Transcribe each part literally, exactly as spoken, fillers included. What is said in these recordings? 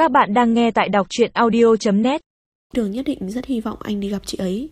Các bạn đang nghe tại đọc truyện audio chấm net. Đường nhất định rất hy vọng anh đi gặp chị ấy.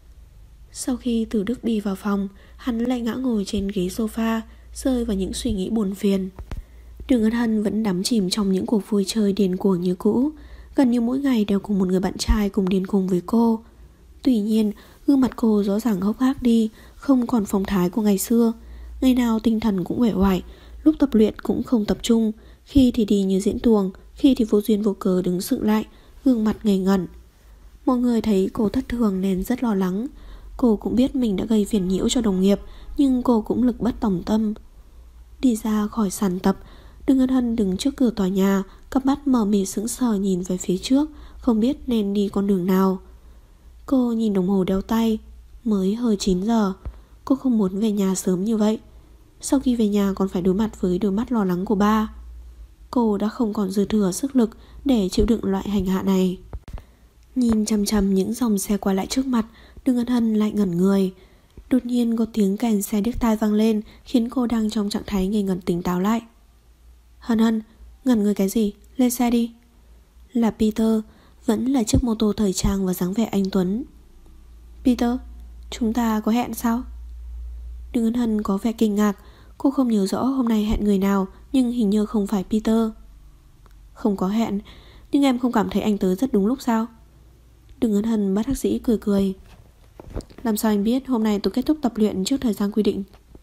Sau khi Từ Đức đi vào phòng, hắn lại ngã ngồi trên ghế sofa, rơi vào những suy nghĩ buồn phiền. Đường Ân Hân vẫn đắm chìm trong những cuộc vui chơi điên cuồng như cũ, gần như mỗi ngày đều cùng một người bạn trai cùng điên cuồng với cô. Tuy nhiên, gương mặt cô rõ ràng hốc hác đi, không còn phong thái của ngày xưa. Ngày nào tinh thần cũng uể oải, lúc tập luyện cũng không tập trung, khi thì đi như diễn tuồng, khi thì vô duyên vô cớ đứng sững lại, gương mặt ngây ngẩn. Mọi người thấy cô thất thường nên rất lo lắng. Cô cũng biết mình đã gây phiền nhiễu cho đồng nghiệp, nhưng cô cũng lực bất tòng tâm. Đi ra khỏi sàn tập, Đường Ân Hân đứng trước cửa tòa nhà, cặp mắt mờ mịt sững sờ nhìn về phía trước, không biết nên đi con đường nào. Cô nhìn đồng hồ đeo tay, mới hơn chín giờ. Cô không muốn về nhà sớm như vậy. Sau khi về nhà còn phải đối mặt với đôi mắt lo lắng của ba. Cô đã không còn dư thừa sức lực để chịu đựng loại hành hạ này. Nhìn chằm chằm những dòng xe qua lại trước mặt, Đường Ân Hân lại ngẩn người. Đột nhiên có tiếng kèn xe điếc tai vang lên, khiến cô đang trong trạng thái ngây ngẩn tỉnh táo lại. Hân Hân, ngẩn người cái gì? Lên xe đi. Là Peter, vẫn là chiếc mô tô thời trang và dáng vẻ anh tuấn. Peter, chúng ta có hẹn sao? Đường Ân Hân có vẻ kinh ngạc. Cô không nhớ rõ hôm nay hẹn người nào, nhưng hình như không phải Peter. Không có hẹn, nhưng em không cảm thấy anh tới rất đúng lúc sao? Đường Ân Hân bất đắc dĩ cười cười. Làm sao anh biết hôm nay tôi kết thúc tập luyện trước thời gian quy định?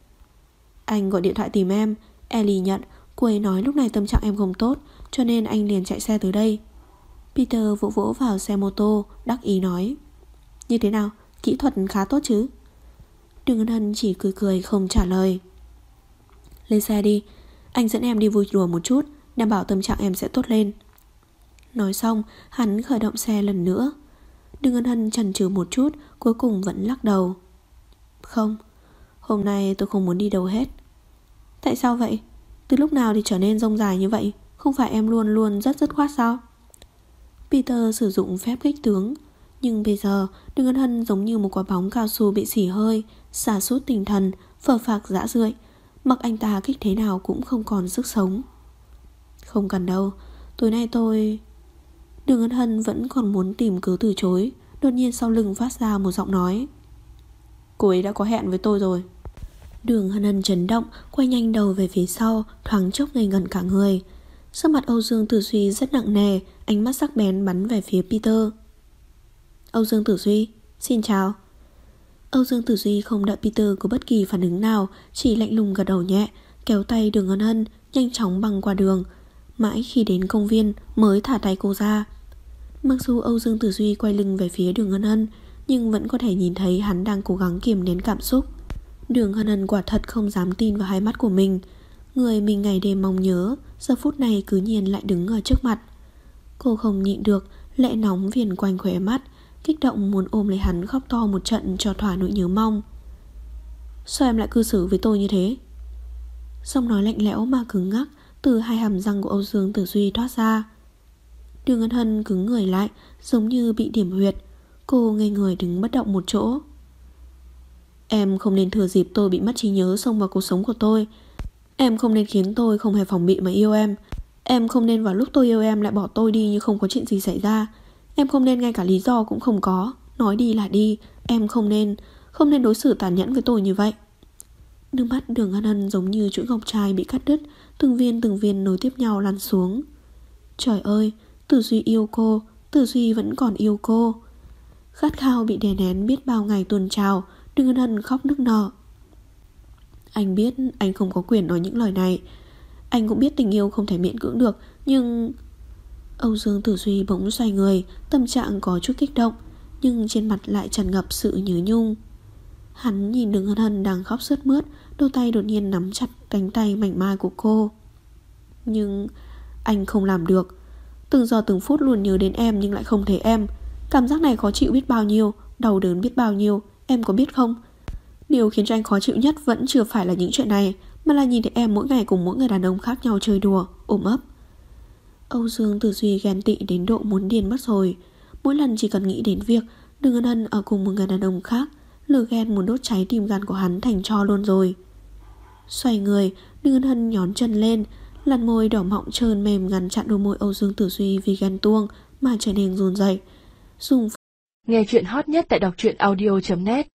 Anh gọi điện thoại tìm em, Ellie nhận. Cô ấy nói lúc này tâm trạng em không tốt, cho nên anh liền chạy xe tới đây. Peter vỗ vỗ vào xe mô tô, đắc ý nói. Như thế nào? Kỹ thuật khá tốt chứ? Đường Ân Hân chỉ cười cười không trả lời. Lên xe đi, anh dẫn em đi vui đùa một chút, đảm bảo tâm trạng em sẽ tốt lên. Nói xong, hắn khởi động xe lần nữa. Đường Ân Hân chần chừ một chút, cuối cùng vẫn lắc đầu. Không, hôm nay tôi không muốn đi đâu hết. Tại sao vậy? Từ lúc nào thì trở nên rông dài như vậy? Không phải em luôn luôn rất dứt khoát sao? Peter sử dụng phép kích tướng, nhưng bây giờ Đường Ân Hân giống như một quả bóng cao su bị xỉ hơi, sa sút tinh thần, phờ phạc rã rượi. Mặc anh ta kích thế nào cũng không còn sức sống. Không cần đâu, tối nay tôi... Đường Ân Hân vẫn còn muốn tìm cớ từ chối. Đột nhiên sau lưng phát ra một giọng nói. Cô ấy đã có hẹn với tôi rồi. Đường Ân Hân chấn động, quay nhanh đầu về phía sau, thoáng chốc ngây ngẩn cả người. Sắc mặt Âu Dương Tử Duy rất nặng nề, ánh mắt sắc bén bắn về phía Peter. Âu Dương Tử Duy, xin chào. Âu Dương Tử Duy không đợi Peter có bất kỳ phản ứng nào, chỉ lạnh lùng gật đầu nhẹ, kéo tay Đường Ân Hân nhanh chóng băng qua đường. Mãi khi đến công viên mới thả tay cô ra. Mặc dù Âu Dương Tử Duy quay lưng về phía Đường Ân Hân, nhưng vẫn có thể nhìn thấy hắn đang cố gắng kiềm nén cảm xúc. Đường Ân Hân quả thật không dám tin vào hai mắt của mình. Người mình ngày đêm mong nhớ, giờ phút này cứ nhiên lại đứng ở trước mặt. Cô không nhịn được, lệ nóng viền quanh khóe mắt, kích động muốn ôm lấy hắn khóc to một trận cho thỏa nỗi nhớ mong. Sao em lại cư xử với tôi như thế? Giọng nói lạnh lẽo mà cứng ngắc từ hai hàm răng của Âu Dương Tử Duy thoát ra. Đường Ân Hân cứng người lại, giống như bị điểm huyệt. Cô ngây người đứng bất động một chỗ. Em không nên thừa dịp tôi bị mất trí nhớ xông vào cuộc sống của tôi. Em không nên khiến tôi không hề phòng bị mà yêu em. Em không nên vào lúc tôi yêu em lại bỏ tôi đi như không có chuyện gì xảy ra. Em không nên ngay cả lý do cũng không có. Nói đi là đi. Em không nên Không nên đối xử tàn nhẫn với tôi như vậy. Nước mắt Đường Ân Hân giống như chuỗi ngọc trai bị cắt đứt, từng viên từng viên nối tiếp nhau lăn xuống. Trời ơi, Tử Duy yêu cô, Tử Duy vẫn còn yêu cô. Khát khao bị đè nén biết bao ngày tuôn trào, Đường Ân Hân khóc nức nở. Anh biết anh không có quyền nói những lời này. Anh cũng biết tình yêu không thể miễn cưỡng được, nhưng... Âu Dương Tử Duy bỗng xoay người, tâm trạng có chút kích động, nhưng trên mặt lại tràn ngập sự nhớ nhung. Hắn nhìn Đường Ân Hân đang khóc sướt mướt, đôi tay đột nhiên nắm chặt cánh tay mảnh mai của cô. Nhưng anh không làm được. Từng giờ từng phút luôn nhớ đến em nhưng lại không thấy em. Cảm giác này khó chịu biết bao nhiêu, đau đớn biết bao nhiêu, em có biết không? Điều khiến cho anh khó chịu nhất vẫn chưa phải là những chuyện này, mà là nhìn thấy em mỗi ngày cùng mỗi người đàn ông khác nhau chơi đùa, ôm ấp. Âu Dương Tử Duy ghen tị đến độ muốn điên mất rồi. Mỗi lần chỉ cần nghĩ đến việc Đường Ân Hân ở cùng một người đàn ông khác, lửa ghen muốn đốt cháy tim gan của hắn thành tro luôn rồi. Xoay người, Đường Ân Hân nhón chân lên, Làn môi đỏ mọng trơn mềm ngăn chặn đôi môi Âu Dương Tử Duy vì ghen tuông mà trở nên run rẩy. Dùng Nghe chuyện hot nhất tại đọc truyện audio chấm net.